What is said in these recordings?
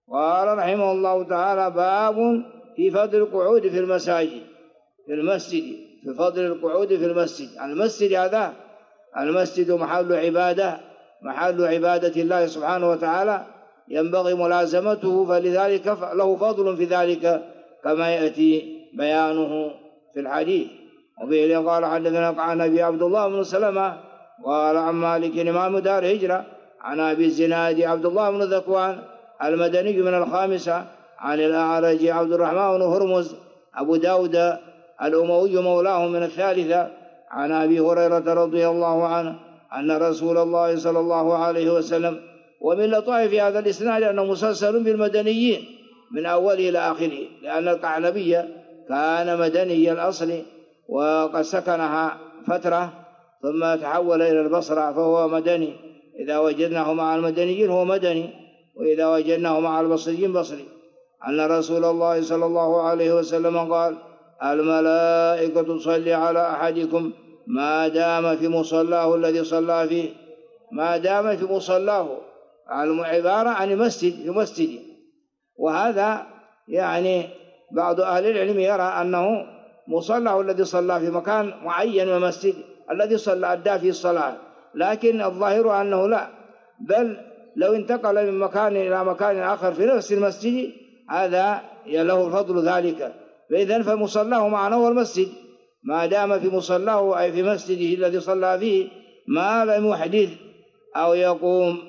قال رحمه الله تعالى: باب في فضل القعود في المساجد في فضل القعود في المسجد. المسجد هذا المسجد محل عبادة الله سبحانه وتعالى، ينبغي ملازمته، فلذلك له فضل في ذلك كما يأتي بيانه في الحديث. وبه قال: حدثنا عن أبي عبد الله بن سلمة قال عن مالك إمام دار هجرة عن أبي الزناد عبد الله بن ذكوان المدني من الخامسة عن الأعرج عبد الرحمن بن هرمز أبو داود الأموي مولاه من الثالثة عن أبي هريرة رضي الله عنه أن رسول الله صلى الله عليه وسلم، ومن لطائف هذا الإسناد أنه مسلسل بالمدنيين من أوله إلى آخره، لأن القعنبي كان مدني الأصل وقد سكنها فترة ثم تحول إلى البصرة فهو مدني. إذا وجدناه مع المدنيين هو مدني، وإذا وجدناه مع البصريين بصري. أن رسول الله صلى الله عليه وسلم قال: الملائكة تصلي على أحدكم ما دام في مصلاه الذي صلى فيه. ما دام في مصلاه عبارة عن مسجد. وهذا يعني بعض أهل العلم يرى أنه مصلاه الذي صلى في مكان معين ومسجد الذي صلى أدى فيه الصلاة، لكن الظاهر أنه لا، بل لو انتقل من مكان إلى مكان آخر في نفس المسجد هذا له فضل ذلك. فإذن فمصلاه معناه هو المسجد، ما دام في مصلاه أي في مسجده الذي صلى فيه ما لم يحدث أو يقوم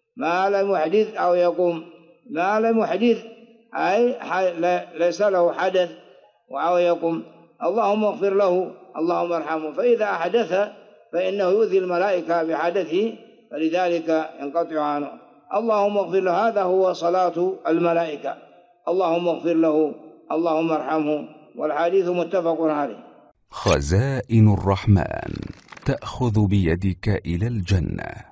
أي ليس له حدث أو يقوم، اللهم اغفر له اللهم ارحمه. فإذا أحدث فإنه يؤذي الملائكة بحدثه، فلذلك ينقطع عنه. اللهم اغفر له، هذا هو صلاة الملائكة، اللهم اغفر له اللهم ارحمه. والحديث متفق عليه. خزائن الرحمن تأخذ بيدك إلى الجنة.